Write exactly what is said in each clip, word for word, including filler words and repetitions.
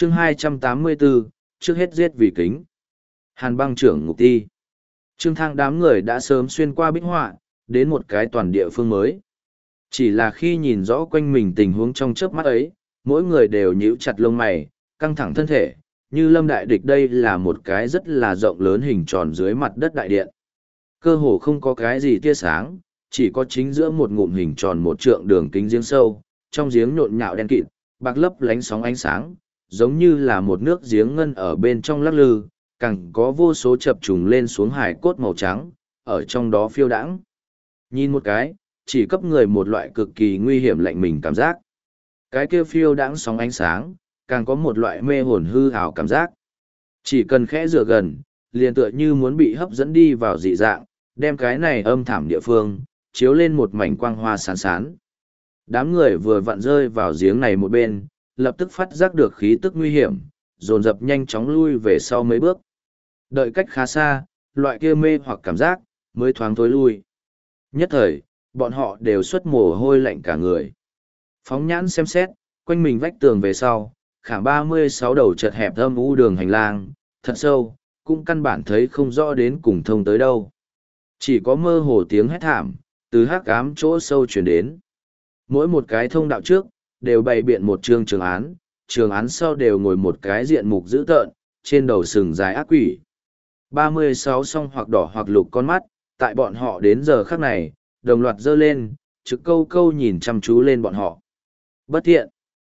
chương hai trăm tám mươi bốn, trước hết giết vì kính. Hàn băng trưởng ngục ti. Trương Thang đám người đã sớm xuyên qua bích họa, đến một cái toàn địa phương mới. Chỉ là khi nhìn rõ quanh mình tình huống trong chớp mắt ấy, mỗi người đều nhíu chặt lông mày, căng thẳng thân thể, như lâm đại địch đây là một cái rất là rộng lớn hình tròn dưới mặt đất đại điện. Cơ hồ không có cái gì tia sáng, chỉ có chính giữa một ngụm hình tròn một trượng đường kính giếng sâu, trong giếng nhộn nhạo đen kịt, bạc lấp lánh sóng ánh sáng, giống như là một nước giếng ngân ở bên trong lắc lư, càng có vô số chập trùng lên xuống hải cốt màu trắng, ở trong đó phiêu đãng. Nhìn một cái, chỉ cấp người một loại cực kỳ nguy hiểm lạnh mình cảm giác. Cái kia phiêu đãng sóng ánh sáng, càng có một loại mê hồn hư ảo cảm giác. Chỉ cần khẽ dựa gần, liền tựa như muốn bị hấp dẫn đi vào dị dạng, đem cái này âm thảm địa phương, chiếu lên một mảnh quang hoa sán sán. Đám người vừa vặn rơi vào giếng này một bên, lập tức phát giác được khí tức nguy hiểm, dồn dập nhanh chóng lui về sau mấy bước. Đợi cách khá xa, loại kia mê hoặc cảm giác, mới thoáng tối lui. Nhất thời, bọn họ đều xuất mồ hôi lạnh cả người. Phóng nhãn xem xét, quanh mình vách tường về sau, khảm ba mươi sáu đầu chật hẹp âm u đường hành lang, thật sâu, cũng căn bản thấy không rõ đến cùng thông tới đâu. Chỉ có mơ hồ tiếng hét thảm, từ hắc ám chỗ sâu truyền đến. Mỗi một cái thông đạo trước, đều bày biện một trường trường án, trường án sau đều ngồi một cái diện mục dữ tợn, trên đầu sừng dài ác quỷ. ba mươi sáu song hoặc đỏ hoặc lục con mắt, tại bọn họ đến giờ khắc này, đồng loạt dơ lên, trực câu câu nhìn chăm chú lên bọn họ. Bất thiện,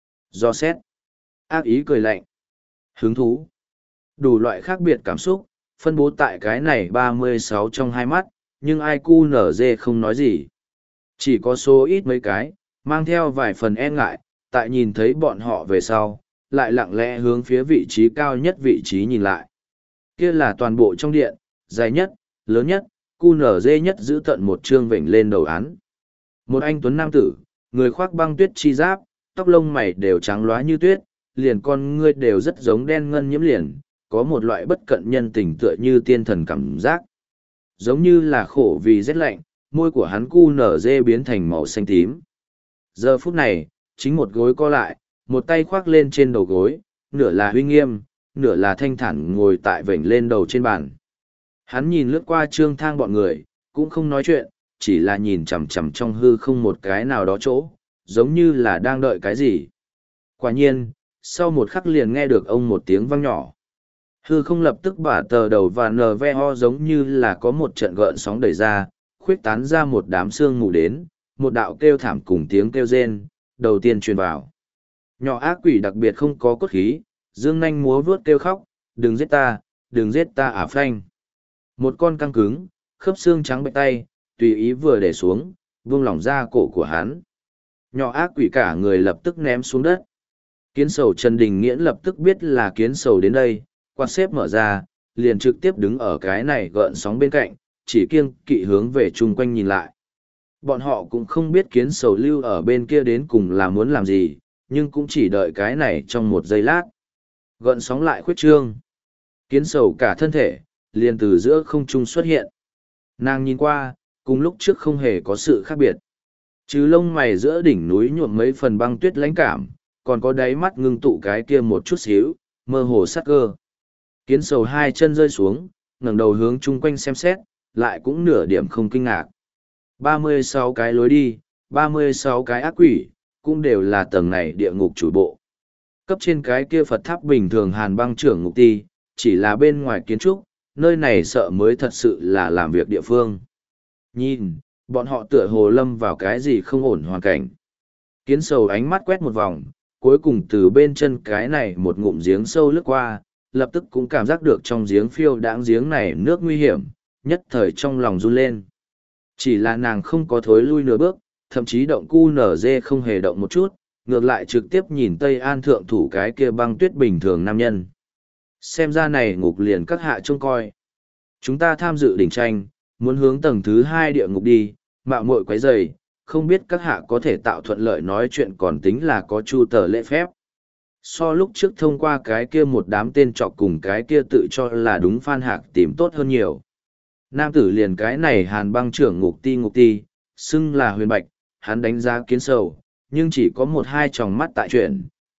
do xét, ác ý cười lạnh, hứng thú, đủ loại khác biệt cảm xúc, phân bố tại cái này ba mươi sáu trong hai mắt, nhưng ai cu nở dê không nói gì. Chỉ có số ít mấy cái, mang theo vài phần e ngại, tại nhìn thấy bọn họ về sau, lại lặng lẽ hướng phía vị trí cao nhất vị trí nhìn lại. Kia là toàn bộ trong điện, dài nhất, lớn nhất, cu nở dê nhất giữ tận một chương vểnh lên đầu án. Một anh tuấn nam tử, người khoác băng tuyết chi giáp, tóc lông mày đều trắng loá như tuyết, liền con ngươi đều rất giống đen ngân nhiễm liền, có một loại bất cận nhân tình tựa như tiên thần cảm giác. Giống như là khổ vì rét lạnh, môi của hắn cu nở dê biến thành màu xanh tím. Giờ phút này, chính một gối co lại, một tay khoác lên trên đầu gối, nửa là uy nghiêm, nửa là thanh thản ngồi tại vểnh lên đầu trên bàn. Hắn nhìn lướt qua Trương Thang bọn người, cũng không nói chuyện, chỉ là nhìn chằm chằm trong hư không một cái nào đó chỗ, giống như là đang đợi cái gì. Quả nhiên, sau một khắc liền nghe được ông một tiếng vang nhỏ. Hư không lập tức bả tờ đầu và nờ ve ho giống như là có một trận gợn sóng đẩy ra, khuyết tán ra một đám sương mù đến, một đạo kêu thảm cùng tiếng kêu rên, đầu tiên truyền vào. Nhỏ ác quỷ đặc biệt không có cốt khí, dương nanh múa vuốt kêu khóc, đừng giết ta, đừng giết ta ả phanh. Một con căng cứng, khớp xương trắng bệch tay, tùy ý vừa để xuống, buông lỏng ra cổ của hắn. Nhỏ ác quỷ cả người lập tức ném xuống đất. Kiến sầu Trần Đình Nghiễn lập tức biết là kiến sầu đến đây, quạt xếp mở ra, liền trực tiếp đứng ở cái này gợn sóng bên cạnh, chỉ kiêng kỵ hướng về chung quanh nhìn lại. Bọn họ cũng không biết kiến sầu lưu ở bên kia đến cùng là muốn làm gì, nhưng cũng chỉ đợi cái này trong một giây lát. Gợn sóng lại khuyết trương. Kiến sầu cả thân thể, liền từ giữa không trung xuất hiện. Nàng nhìn qua, cùng lúc trước không hề có sự khác biệt. Chứ lông mày giữa đỉnh núi nhuộm mấy phần băng tuyết lãnh cảm, còn có đáy mắt ngưng tụ cái kia một chút xíu, mơ hồ sắc cơ. Kiến sầu hai chân rơi xuống, ngẩng đầu hướng chung quanh xem xét, lại cũng nửa điểm không kinh ngạc. ba mươi sáu cái lối đi, ba mươi sáu cái ác quỷ, cũng đều là tầng này địa ngục chủ bộ. Cấp trên cái kia Phật tháp bình thường hàn băng trưởng ngục ti, chỉ là bên ngoài kiến trúc, nơi này sợ mới thật sự là làm việc địa phương. Nhìn, bọn họ tựa hồ lâm vào cái gì không ổn hoàn cảnh. Kiến sầu ánh mắt quét một vòng, cuối cùng từ bên chân cái này một ngụm giếng sâu lướt qua, lập tức cũng cảm giác được trong giếng phiêu đãng giếng này nước nguy hiểm, nhất thời trong lòng run lên. Chỉ là nàng không có thối lui nửa bước, thậm chí động cu nở dê không hề động một chút, ngược lại trực tiếp nhìn Tây An thượng thủ cái kia băng tuyết bình thường nam nhân. Xem ra này ngục liền các hạ trông coi. Chúng ta tham dự đỉnh tranh, muốn hướng tầng thứ hai địa ngục đi, mạo muội quấy rầy, không biết các hạ có thể tạo thuận lợi nói chuyện còn tính là có chu tờ lễ phép. So lúc trước thông qua cái kia một đám tên trọc cùng cái kia tự cho là đúng Phan Hạc tìm tốt hơn nhiều. Nam tử liền cái này hàn băng trưởng ngục ti ngục ti, xưng là huyền bạch, hắn đánh giá kiến sầu, nhưng chỉ có một hai tròng mắt tại chuyện,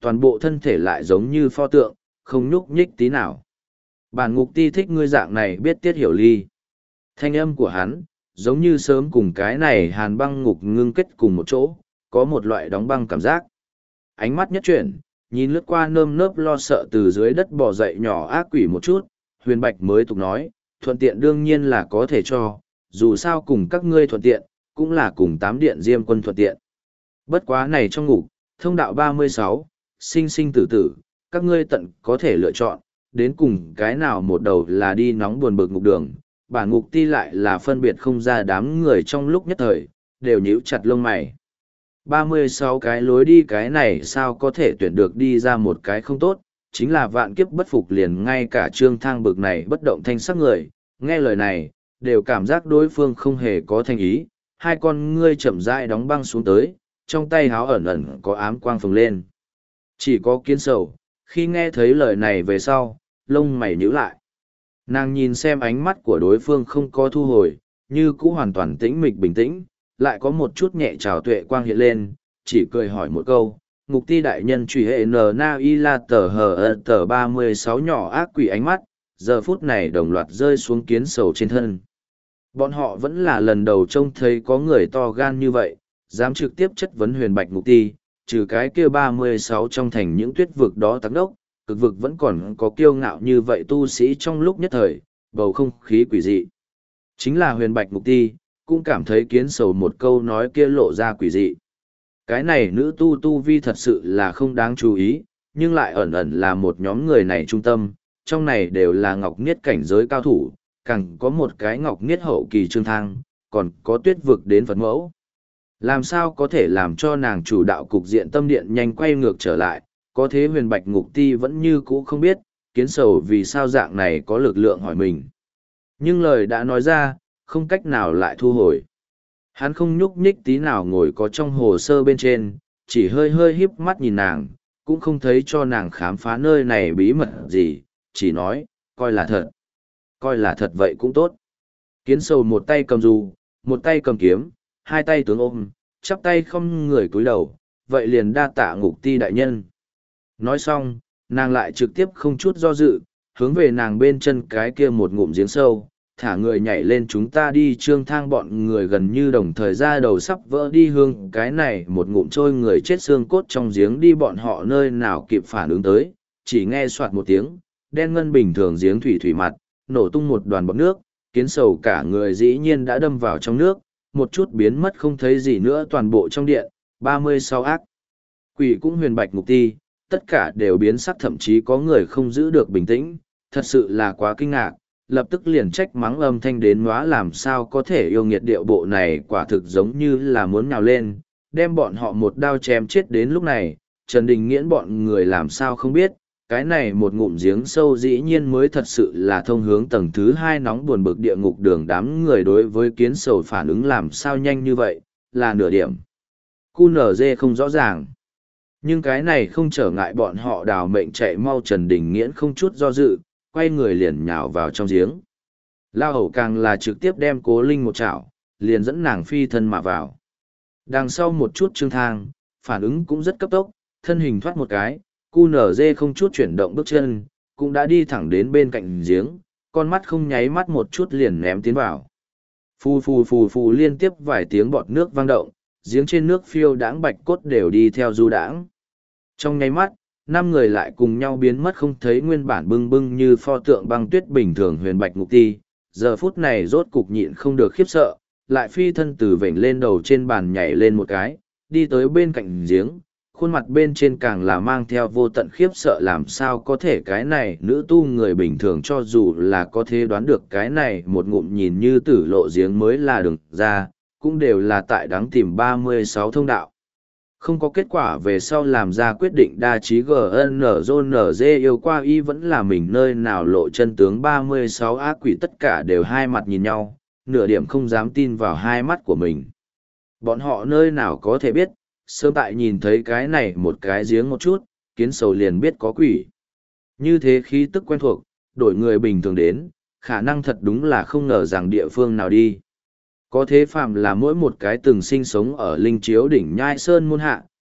toàn bộ thân thể lại giống như pho tượng, không nhúc nhích tí nào. Bản ngục ti thích ngươi dạng này biết tiết hiểu ly. Thanh âm của hắn, giống như sớm cùng cái này hàn băng ngục ngưng kết cùng một chỗ, có một loại đóng băng cảm giác. Ánh mắt nhất chuyển, nhìn lướt qua nơm nớp lo sợ từ dưới đất bò dậy nhỏ ác quỷ một chút, Huyền Bạch mới tục nói, thuận tiện đương nhiên là có thể cho, dù sao cùng các ngươi thuận tiện, cũng là cùng tám điện diêm quân thuận tiện. Bất quá này trong ngục, thông đạo ba mươi sáu, sinh sinh tử tử, các ngươi tận có thể lựa chọn, đến cùng cái nào một đầu là đi nóng buồn bực ngục đường, bản ngục ti lại là phân biệt không ra đám người trong lúc nhất thời, đều nhíu chặt lông mày. ba mươi sáu cái lối đi cái này sao có thể tuyển được đi ra một cái không tốt, chính là vạn kiếp bất phục liền ngay cả trương thang bực này bất động thanh sắc người, nghe lời này, đều cảm giác đối phương không hề có thành ý, hai con ngươi chậm rãi đóng băng xuống tới, trong tay háo ẩn ẩn có ám quang phồng lên. Chỉ có Kiến Sầu, khi nghe thấy lời này về sau, lông mày nhíu lại. Nàng nhìn xem ánh mắt của đối phương không có thu hồi, như cũ hoàn toàn tĩnh mịch bình tĩnh, lại có một chút nhẹ trào tuệ quang hiện lên, chỉ cười hỏi một câu, ngục ti đại nhân truy hệ n na y la tờ hờ tờ ba mươi sáu nhỏ ác quỷ ánh mắt, giờ phút này đồng loạt rơi xuống Kiến Sầu trên thân. Bọn họ vẫn là lần đầu trông thấy có người to gan như vậy, dám trực tiếp chất vấn Huyền Bạch ngục ti, trừ cái kia ba mươi sáu trong thành những tuyết vực đó tắc đốc, cực vực vẫn còn có kiêu ngạo như vậy tu sĩ trong lúc nhất thời, bầu không khí quỷ dị. Chính là Huyền Bạch ngục ti, cũng cảm thấy Kiến Sầu một câu nói kia lộ ra quỷ dị. Cái này nữ tu tu vi thật sự là không đáng chú ý, nhưng lại ẩn ẩn là một nhóm người này trung tâm, trong này đều là ngọc niết cảnh giới cao thủ, càng có một cái ngọc niết hậu kỳ trương thang, còn có tuyết vực đến Phật mẫu. Làm sao có thể làm cho nàng chủ đạo cục diện tâm điện nhanh quay ngược trở lại, có thế Huyền Bạch ngục ti vẫn như cũ không biết, Kiến Sầu vì sao dạng này có lực lượng hỏi mình. Nhưng lời đã nói ra, không cách nào lại thu hồi. Hắn không nhúc nhích tí nào ngồi có trong hồ sơ bên trên, chỉ hơi hơi híp mắt nhìn nàng, cũng không thấy cho nàng khám phá nơi này bí mật gì, chỉ nói, coi là thật. Coi là thật vậy cũng tốt. Kiến Sầu một tay cầm dù, một tay cầm kiếm, hai tay tướng ôm, chắp tay không người cúi đầu, vậy liền đa tạ ngục ti đại nhân. Nói xong, nàng lại trực tiếp không chút do dự, hướng về nàng bên chân cái kia một ngụm giếng sâu, thả người nhảy lên chúng ta đi trương thang bọn người gần như đồng thời ra đầu sắp vỡ đi hương cái này một ngụm trôi người chết xương cốt trong giếng đi bọn họ nơi nào kịp phản ứng tới, chỉ nghe soạt một tiếng, đen ngân bình thường giếng thủy thủy mặt, nổ tung một đoàn bọt nước, Kiến Sầu cả người dĩ nhiên đã đâm vào trong nước, một chút biến mất không thấy gì nữa toàn bộ trong điện, ba mươi sáu ác. Quỷ cũng Huyền Bạch ngục ti, tất cả đều biến sắc thậm chí có người không giữ được bình tĩnh, thật sự là quá kinh ngạc, lập tức liền trách mắng âm thanh đến nóa làm sao có thể yêu nghiệt điệu bộ này quả thực giống như là muốn nhào lên, đem bọn họ một đao chém chết đến lúc này, Trần Đình Nghiễn bọn người làm sao không biết, cái này một ngụm giếng sâu dĩ nhiên mới thật sự là thông hướng tầng thứ hai nóng buồn bực địa ngục đường đám người đối với Kiến Sầu phản ứng làm sao nhanh như vậy, là nửa điểm. Cu nở dê không rõ ràng. Nhưng cái này không trở ngại bọn họ đào mệnh chạy mau Trần Đình Nghiễn không chút do dự, quay người liền nhào vào trong giếng. Lao hầu càng là trực tiếp đem Cố Linh một chảo, liền dẫn nàng phi thân mà vào. Đằng sau một chút trương thang, phản ứng cũng rất cấp tốc, thân hình thoát một cái, cu nở dê không chút chuyển động bước chân, cũng đã đi thẳng đến bên cạnh giếng, con mắt không nháy mắt một chút liền ném tiến vào. Phù phù phù phù liên tiếp vài tiếng bọt nước vang động, giếng trên nước phiêu đãng bạch cốt đều đi theo du đãng. Trong nháy mắt, năm người lại cùng nhau biến mất không thấy nguyên bản bưng bưng như pho tượng băng tuyết bình thường Huyền Bạch ngục ti, giờ phút này rốt cục nhịn không được khiếp sợ, lại phi thân từ vểnh lên đầu trên bàn nhảy lên một cái, đi tới bên cạnh giếng, khuôn mặt bên trên càng là mang theo vô tận khiếp sợ làm sao có thể cái này nữ tu người bình thường cho dù là có thể đoán được cái này một ngụm nhìn như tử lộ giếng mới là đường ra, cũng đều là tại đáng tìm ba mươi sáu thông đạo. Không có kết quả về sau làm ra quyết định đa trí giê en rờ giê yêu qua y vẫn là mình nơi nào lộ chân tướng ba mươi sáu ác quỷ tất cả đều hai mặt nhìn nhau, nửa điểm không dám tin vào hai mắt của mình. Bọn họ nơi nào có thể biết, sớm tại nhìn thấy cái này một cái giếng một chút, Kiến Sầu liền biết có quỷ. Như thế khí tức quen thuộc, đổi người bình thường đến, khả năng thật đúng là không ngờ rằng địa phương nào đi. Có thế phạm là mỗi một cái từng sinh sống ở linh chiếu đỉnh nhai sơn môn hạ,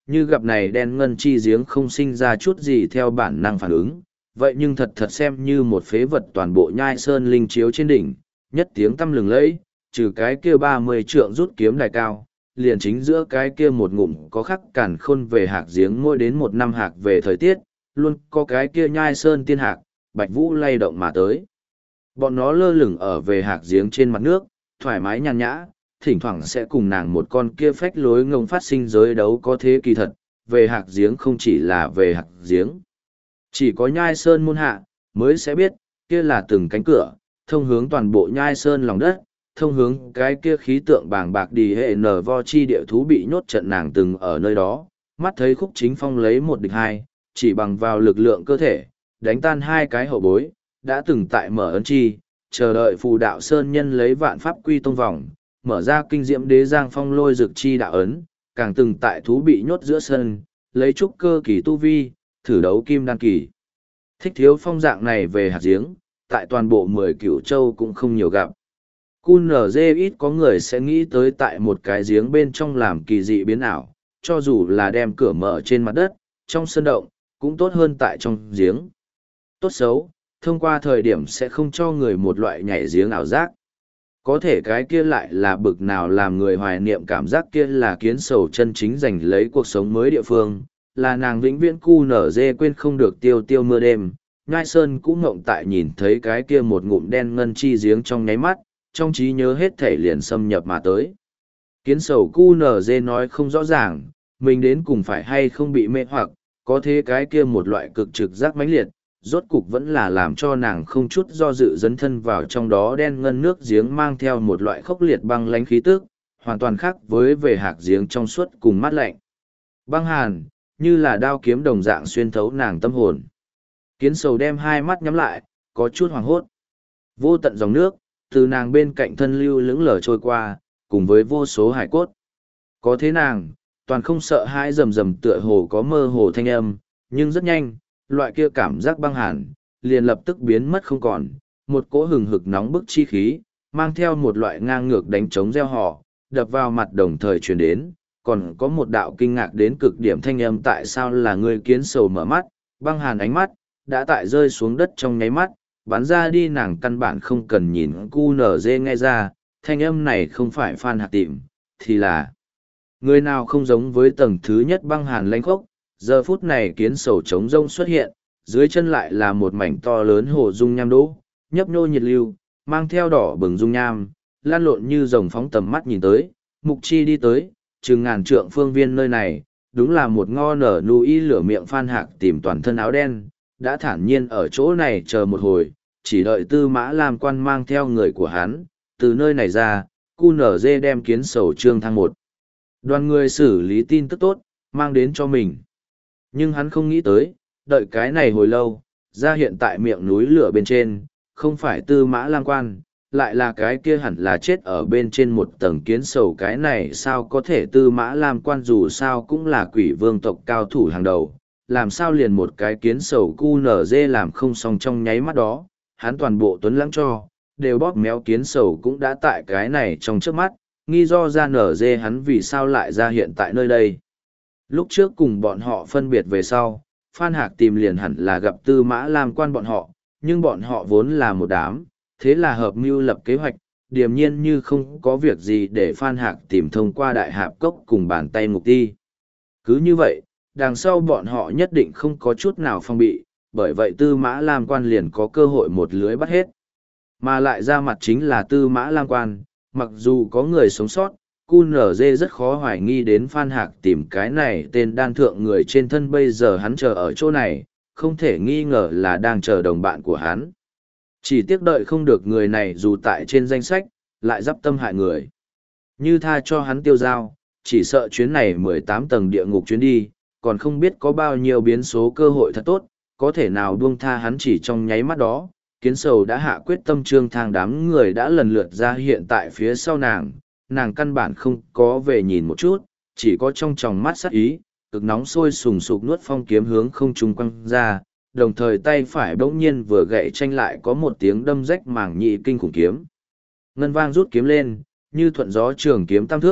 như gặp này đen ngân chi giếng không sinh ra chút gì theo bản năng phản ứng, vậy nhưng thật thật xem như một phế vật toàn bộ nhai sơn linh chiếu trên đỉnh, nhất tiếng tăm lừng lẫy, trừ cái kia ba mươi trượng rút kiếm đài cao, liền chính giữa cái kia một ngụm có khắc cản khôn về hạc giếng mỗi đến một năm hạc về thời tiết, luôn có cái kia nhai sơn tiên hạc, bạch vũ lay động mà tới. Bọn nó lơ lửng ở về hạc giếng trên mặt nước, thoải mái nhàn nhã, thỉnh thoảng sẽ cùng nàng một con kia phách lối ngông phát sinh giới đấu có thế kỳ thật, về hạc giếng không chỉ là về hạc giếng. Chỉ có nhai sơn môn hạ, mới sẽ biết, kia là từng cánh cửa, thông hướng toàn bộ nhai sơn lòng đất, thông hướng cái kia khí tượng bàng bạc đi hệ nở vo chi địa thú bị nhốt trận nàng từng ở nơi đó, mắt thấy khúc chính phong lấy một địch hai, chỉ bằng vào lực lượng cơ thể, đánh tan hai cái hậu bối, đã từng tại mở ấn chi, chờ đợi phù đạo sơn nhân lấy vạn pháp quy tông vòng, mở ra kinh diễm đế giang phong lôi dực chi đạo ấn, càng từng tại thú bị nhốt giữa sân, lấy trúc cơ kỳ tu vi, thử đấu kim đan kỳ. Thích thiếu phong dạng này về hạt giếng, tại toàn bộ mười cửu châu cũng không nhiều gặp. cu en giê ít có người sẽ nghĩ tới tại một cái giếng bên trong làm kỳ dị biến ảo, cho dù là đem cửa mở trên mặt đất, trong sân động, cũng tốt hơn tại trong giếng. Tốt xấu, thông qua thời điểm sẽ không cho người một loại nhảy giếng ảo giác. Có thể cái kia lại là bực nào làm người hoài niệm cảm giác kia là kiến sầu chân chính giành lấy cuộc sống mới địa phương, là nàng vĩnh viễn cu nở dê quên không được tiêu tiêu mưa đêm. Nhai Sơn cũng ngộng tại nhìn thấy cái kia một ngụm đen ngân chi giếng trong nháy mắt, trong trí nhớ hết thể liền xâm nhập mà tới. Kiến sầu cu nở dê nói không rõ ràng, mình đến cùng phải hay không bị mê hoặc, có thế cái kia một loại cực trực giác mãnh liệt, rốt cục vẫn là làm cho nàng không chút do dự dấn thân vào trong đó đen ngân nước giếng mang theo một loại khốc liệt băng lánh khí tức, hoàn toàn khác với về hạc giếng trong suốt cùng mát lạnh. Băng hàn, như là đao kiếm đồng dạng xuyên thấu nàng tâm hồn. Kiến sầu đem hai mắt nhắm lại, có chút hoảng hốt. Vô tận dòng nước, từ nàng bên cạnh thân lưu lững lờ trôi qua, cùng với vô số hải cốt. Có thế nàng, toàn không sợ hãi rầm rầm tựa hồ có mơ hồ thanh âm, nhưng rất nhanh, loại kia cảm giác băng hàn, liền lập tức biến mất không còn, một cỗ hừng hực nóng bức chi khí, mang theo một loại ngang ngược đánh trống reo hò, đập vào mặt đồng thời truyền đến, còn có một đạo kinh ngạc đến cực điểm thanh âm tại sao là người kiến sầu mở mắt, băng hàn ánh mắt, đã tại rơi xuống đất trong nháy mắt, bắn ra đi nàng căn bản không cần nhìn cu nở dê nghe ra, thanh âm này không phải Phan Hạc Tìm, thì là người nào không giống với tầng thứ nhất băng hàn lãnh khốc. Giờ phút này kiến sầu trống rông xuất hiện, dưới chân lại là một mảnh to lớn hồ dung nham đỗ, nhấp nhô nhiệt lưu, mang theo đỏ bừng dung nham, lan lộn như rồng phóng tầm mắt nhìn tới, mục chi đi tới, chừng ngàn trượng phương viên nơi này, đúng là một ngo nở nụ y lửa miệng Phan Hạc Tìm toàn thân áo đen, đã thản nhiên ở chỗ này chờ một hồi, chỉ đợi Tư Mã Lam Quan mang theo người của hắn, từ nơi này ra, cu nở dê đem kiến sầu trương thăng một. Đoàn người xử lý tin tức tốt, mang đến cho mình. Nhưng hắn không nghĩ tới, đợi cái này hồi lâu, ra hiện tại miệng núi lửa bên trên, không phải Tư Mã Lam Quan, lại là cái kia hẳn là chết ở bên trên một tầng kiến sầu. Cái này sao có thể? Tư Mã Lam Quan dù sao cũng là quỷ vương tộc cao thủ hàng đầu, làm sao liền một cái kiến sầu cu nở dê làm không xong. Trong nháy mắt đó, hắn toàn bộ tuấn lãng cho, đều bóp méo kiến sầu cũng đã tại cái này trong trước mắt, nghi do ra nở dê hắn vì sao lại ra hiện tại nơi đây. Lúc trước cùng bọn họ phân biệt về sau, Phan Hạc Tìm liền hẳn là gặp Tư Mã Lam Quan bọn họ, nhưng bọn họ vốn là một đám, thế là hợp mưu lập kế hoạch, điềm nhiên như không có việc gì để Phan Hạc Tìm thông qua đại hạp cốc cùng bàn tay ngục ti. Cứ như vậy, đằng sau bọn họ nhất định không có chút nào phong bị, bởi vậy Tư Mã Lam Quan liền có cơ hội một lưới bắt hết. Mà lại ra mặt chính là Tư Mã Lam Quan, mặc dù có người sống sót, cu en giê rất khó hoài nghi đến Phan Hạc Tìm cái này tên đan thượng người trên thân. Bây giờ hắn chờ ở chỗ này, không thể nghi ngờ là đang chờ đồng bạn của hắn. Chỉ tiếc đợi không được người này dù tại trên danh sách, lại dắp tâm hại người. Như tha cho hắn tiêu dao, chỉ sợ chuyến này mười tám tầng địa ngục chuyến đi, còn không biết có bao nhiêu biến số cơ hội thật tốt, có thể nào buông tha hắn. Chỉ trong nháy mắt đó, kiến sầu đã hạ quyết tâm trương thang đám người đã lần lượt ra hiện tại phía sau nàng. Nàng căn bản không có về nhìn một chút, chỉ có trong tròng mắt sắc ý, cực nóng sôi sùng sục nuốt phong kiếm hướng không trung quăng ra, đồng thời tay phải bỗng nhiên vừa gậy tranh lại có một tiếng đâm rách màng nhị kinh khủng kiếm. Ngân vang rút kiếm lên, như thuận gió trường kiếm tam thước,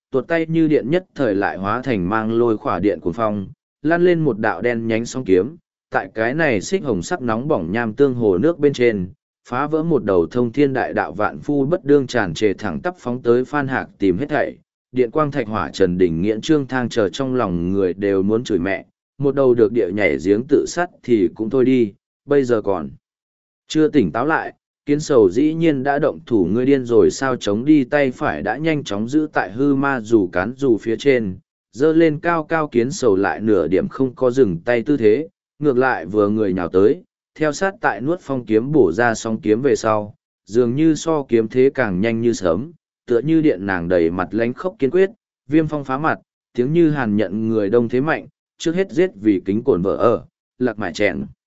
tuột tay như điện nhất thời lại hóa thành mang lôi khỏa điện cuồng phong, lan lên một đạo đen nhánh song kiếm, tại cái này xích hồng sắc nóng bỏng nham tương hồ nước bên trên, phá vỡ một đầu thông thiên đại đạo vạn phu bất đương tràn trề thẳng tắp phóng tới Phan Hạc tìm hết thảy. Điện quang thạch hỏa trần đỉnh nghiễn trương thang chờ trong lòng người đều muốn chửi mẹ, một đầu được địa nhảy giếng tự sát thì cũng thôi đi, bây giờ còn chưa tỉnh táo lại, kiến sầu dĩ nhiên đã động thủ, ngươi điên rồi sao, chống đi tay phải đã nhanh chóng giữ tại hư ma dù cán dù phía trên, dơ lên cao cao, kiến sầu lại nửa điểm không có dừng tay tư thế, ngược lại vừa người nhào tới, theo sát tại nuốt phong kiếm bổ ra song kiếm về sau, dường như so kiếm thế càng nhanh như sớm, tựa như điện nàng đầy mặt lánh khốc kiên quyết, viêm phong phá mặt, tiếng như hàn nhận người đông thế mạnh, trước hết giết vì kính cổn vợ ở, lạc mải chèn.